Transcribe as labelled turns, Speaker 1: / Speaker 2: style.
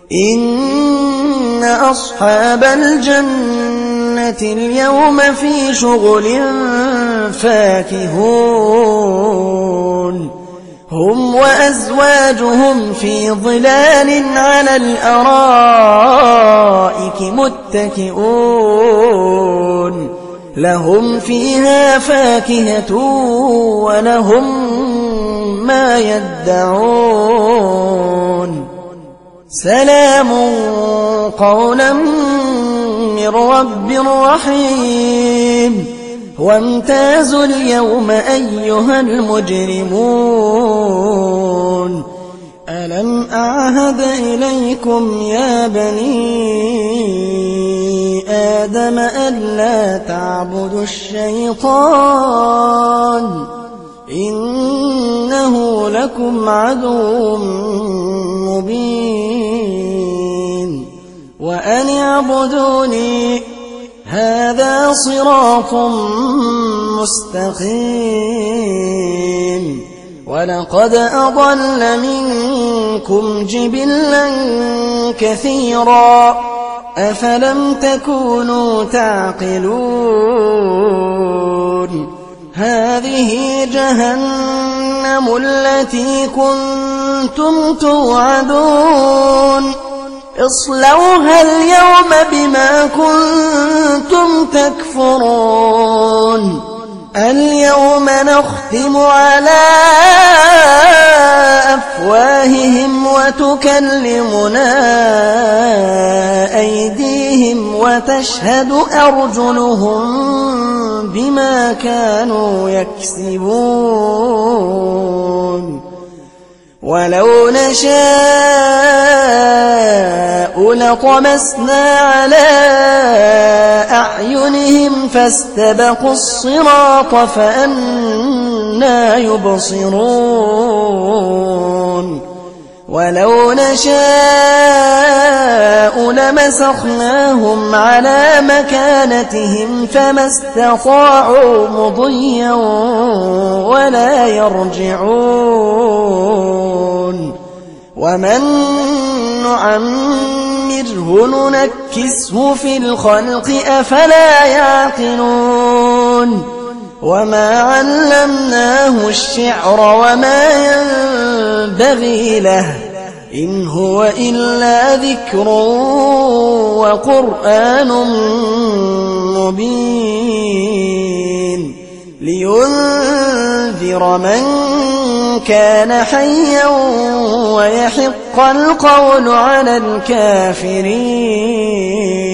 Speaker 1: إن أصحاب الجنة اليوم في شغل فاكهون هم وأزواجهم في ظلال على الأرائك متكئون لهم فيها فاكهة ولهم ما يدعون سلام قولا من رب رحيم وامتازوا اليوم أيها المجرمون ألم أعهد إليكم يا بني آدم ألا تعبدوا الشيطان إنه لكم عدو مبين وأن اعبدوني هذا صراط مستقيم ولقد أضل منكم جبلا كثيرا أفلم تكونوا تعقلون هذه جهنم التي كنتم توعدون اصلوها اليوم بما كنتم تكفرون اليوم نختم على أفواههم وتكلمنا أيديهم وتشهد أرجلهم بما كانوا يكسبون ولو نشاء لطمسنا على أعينهم فاستبقوا الصراط فأنى يبصرون ولو نشاء لمسخناهم على مكانتهم فما استطاعوا مضيا ولا يرجعون ومن نعمره ننكسه في الخلق أفلا يعقلون وما علمناه الشعر وما ينبغي له إن هو إلا ذكر وقرآن مبين لينذر من كان حيا ويحق القول على الكافرين.